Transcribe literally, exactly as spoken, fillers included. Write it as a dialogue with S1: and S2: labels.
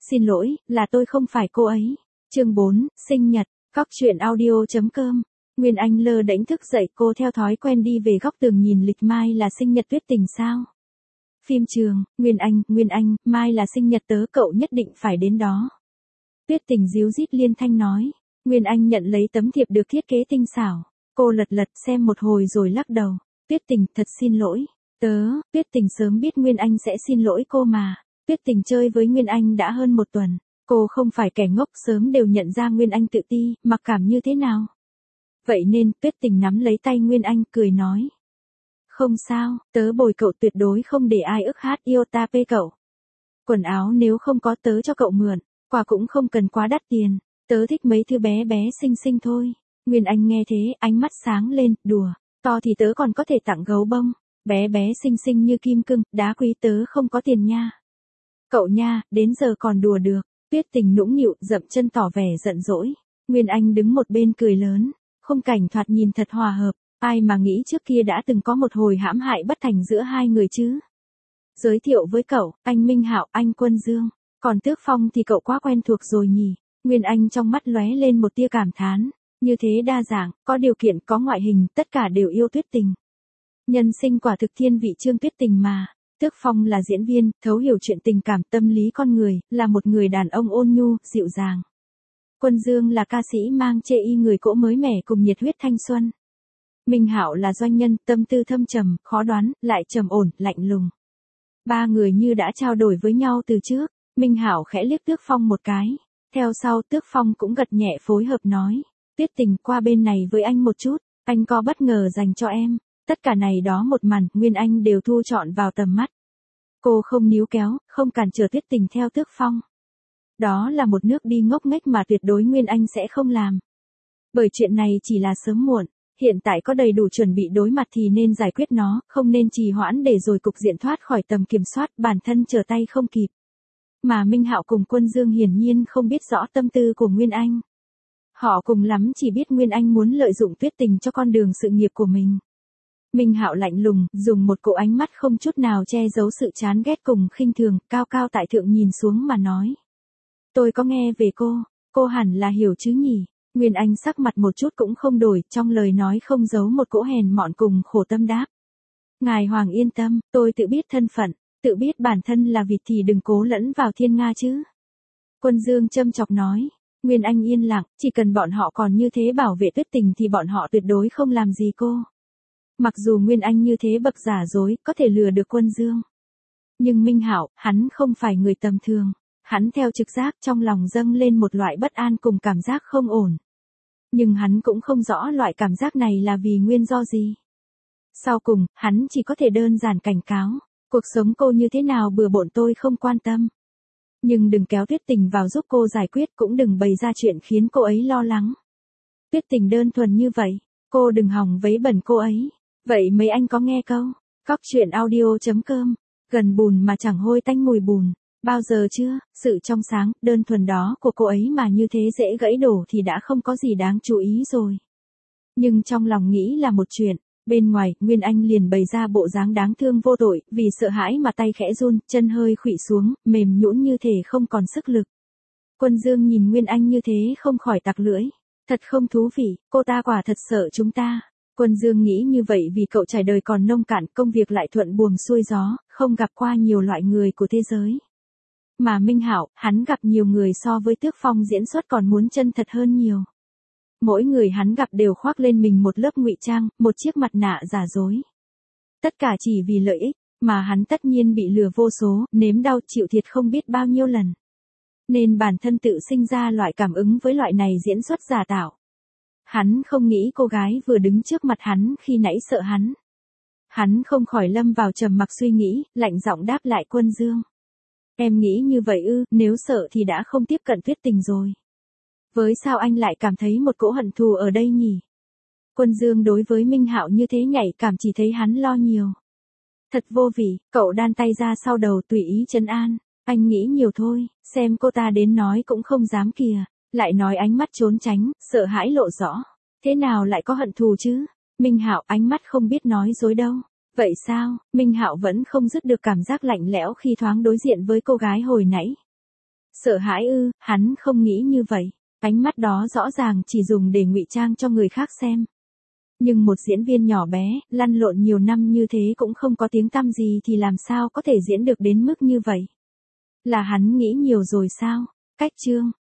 S1: Xin lỗi, là tôi không phải cô ấy. Chương bốn, sinh nhật, góc truyện audio.com. Nguyên Anh lơ đễnh thức dậy, cô theo thói quen đi về góc tường nhìn lịch mai là sinh nhật Tuyết Tình sao. Phim trường, Nguyên Anh, Nguyên Anh, mai là sinh nhật tớ, cậu nhất định phải đến đó. Tuyết Tình díu dít liên thanh nói. Nguyên Anh nhận lấy tấm thiệp được thiết kế tinh xảo. Cô lật lật xem một hồi rồi lắc đầu. Tuyết Tình, thật xin lỗi. Tớ, Tuyết Tình sớm biết Nguyên Anh sẽ xin lỗi cô mà. Tuyết Tình chơi với Nguyên Anh đã hơn một tuần. Cô không phải kẻ ngốc, sớm đều nhận ra Nguyên Anh tự ti, mặc cảm như thế nào. Vậy nên, Tuyết Tình nắm lấy tay Nguyên Anh, cười nói. Không sao, tớ bồi cậu, tuyệt đối không để ai ức hát yêu ta pê cậu. Quần áo nếu không có tớ cho cậu mượn, quà cũng không cần quá đắt tiền. Tớ thích mấy thứ bé bé xinh xinh thôi. Nguyên Anh nghe thế, ánh mắt sáng lên, đùa. To thì tớ còn có thể tặng gấu bông. Bé bé xinh xinh như kim cương, đá quý tớ không có tiền nha. Cậu nha, đến giờ còn đùa được. Tuyết Tình nũng nịu, dậm chân tỏ vẻ giận dỗi. Nguyên Anh đứng một bên cười lớn. Khung cảnh thoạt nhìn thật hòa hợp. Ai mà nghĩ trước kia đã từng có một hồi hãm hại bất thành giữa hai người chứ. Giới thiệu với cậu, anh Minh Hạo, anh Quân Dương. Còn Tước Phong thì cậu quá quen thuộc rồi nhỉ. Nguyên Anh trong mắt lóe lên một tia cảm thán. Như thế đa dạng, có điều kiện, có ngoại hình, tất cả đều yêu Tuyết Tình. Nhân sinh quả thực thiên vị Trương Tuyết Tình mà. Tước Phong là diễn viên, thấu hiểu chuyện tình cảm tâm lý con người, là một người đàn ông ôn nhu, dịu dàng. Quân Dương là ca sĩ mang chê y người cỗ mới mẻ cùng nhiệt huyết thanh xuân. Minh Hạo là doanh nhân, tâm tư thâm trầm, khó đoán, lại trầm ổn, lạnh lùng. Ba người như đã trao đổi với nhau từ trước. Minh Hạo khẽ liếc Tước Phong một cái. Theo sau Tước Phong cũng gật nhẹ phối hợp nói. Tuyết Tình, qua bên này với anh một chút, anh có bất ngờ dành cho em. Tất cả này đó một màn, Nguyên Anh đều thu trọn vào tầm mắt. Cô không níu kéo, không cản trở Tuyết Tình theo Tước Phong. Đó là một nước đi ngốc nghếch mà tuyệt đối Nguyên Anh sẽ không làm. Bởi chuyện này chỉ là sớm muộn, hiện tại có đầy đủ chuẩn bị đối mặt thì nên giải quyết nó, không nên trì hoãn để rồi cục diện thoát khỏi tầm kiểm soát, bản thân trở tay không kịp. Mà Minh Hạo cùng Quân Dương hiển nhiên không biết rõ tâm tư của Nguyên Anh. Họ cùng lắm chỉ biết Nguyên Anh muốn lợi dụng Tuyết Tình cho con đường sự nghiệp của mình. Minh Hạo lạnh lùng, dùng một cỗ ánh mắt không chút nào che giấu sự chán ghét cùng khinh thường, cao cao tại thượng nhìn xuống mà nói. Tôi có nghe về cô, cô hẳn là hiểu chứ nhỉ. Nguyên Anh sắc mặt một chút cũng không đổi, trong lời nói không giấu một cỗ hèn mọn cùng khổ tâm đáp. Ngài Hoàng yên tâm, tôi tự biết thân phận, tự biết bản thân là vịt thì đừng cố lẫn vào thiên nga chứ. Quân Dương châm chọc nói. Nguyên Anh yên lặng, chỉ cần bọn họ còn như thế bảo vệ Tuyết Tình thì bọn họ tuyệt đối không làm gì cô. Mặc dù Nguyên Anh như thế bậc giả dối, có thể lừa được Quân Dương. Nhưng Minh Hạo, hắn không phải người tầm thường. Hắn theo trực giác trong lòng dâng lên một loại bất an cùng cảm giác không ổn. Nhưng hắn cũng không rõ loại cảm giác này là vì nguyên do gì. Sau cùng, hắn chỉ có thể đơn giản cảnh cáo. Cuộc sống cô như thế nào bừa bộn tôi không quan tâm. Nhưng đừng kéo Tuyết Tình vào giúp cô giải quyết, cũng đừng bày ra chuyện khiến cô ấy lo lắng. Tuyết Tình đơn thuần như vậy, cô đừng hòng vấy bẩn cô ấy. Vậy mấy anh có nghe câu, góc truyện audio.com, gần bùn mà chẳng hôi tanh mùi bùn, bao giờ chưa, sự trong sáng, đơn thuần đó của cô ấy mà như thế dễ gãy đổ thì đã không có gì đáng chú ý rồi. Nhưng trong lòng nghĩ là một chuyện, bên ngoài, Nguyên Anh liền bày ra bộ dáng đáng thương vô tội, vì sợ hãi mà tay khẽ run, chân hơi khuỵu xuống, mềm nhũn như thể không còn sức lực. Quân Dương nhìn Nguyên Anh như thế không khỏi tặc lưỡi. Thật không thú vị, cô ta quả thật sợ chúng ta. Quân Dương nghĩ như vậy vì cậu trải đời còn nông cạn, công việc lại thuận buồm xuôi gió, không gặp qua nhiều loại người của thế giới. Mà Minh Hạo, hắn gặp nhiều người so với Tước Phong diễn xuất còn muốn chân thật hơn nhiều. Mỗi người hắn gặp đều khoác lên mình một lớp ngụy trang, một chiếc mặt nạ giả dối. Tất cả chỉ vì lợi ích, mà hắn tất nhiên bị lừa vô số, nếm đau chịu thiệt không biết bao nhiêu lần. Nên bản thân tự sinh ra loại cảm ứng với loại này diễn xuất giả tạo. Hắn không nghĩ cô gái vừa đứng trước mặt hắn khi nãy sợ hắn. Hắn không khỏi lâm vào trầm mặc suy nghĩ, lạnh giọng đáp lại Quân Dương. Em nghĩ như vậy ư, nếu sợ thì đã không tiếp cận Tuyết Tình rồi. Với sao anh lại cảm thấy một cỗ hận thù ở đây nhỉ? Quân Dương đối với Minh Hạo như thế nhạy cảm chỉ thấy hắn lo nhiều. Thật vô vị, cậu đan tay ra sau đầu tùy ý trấn an. Anh nghĩ nhiều thôi, xem cô ta đến nói cũng không dám kìa. Lại nói ánh mắt trốn tránh, sợ hãi lộ rõ. Thế nào lại có hận thù chứ? Minh Hạo ánh mắt không biết nói dối đâu. Vậy sao? Minh Hạo vẫn không dứt được cảm giác lạnh lẽo khi thoáng đối diện với cô gái hồi nãy. Sợ hãi ư? Hắn không nghĩ như vậy. Ánh mắt đó rõ ràng chỉ dùng để ngụy trang cho người khác xem. Nhưng một diễn viên nhỏ bé, lăn lộn nhiều năm như thế cũng không có tiếng tăm gì thì làm sao có thể diễn được đến mức như vậy? Là hắn nghĩ nhiều rồi sao? Cách chương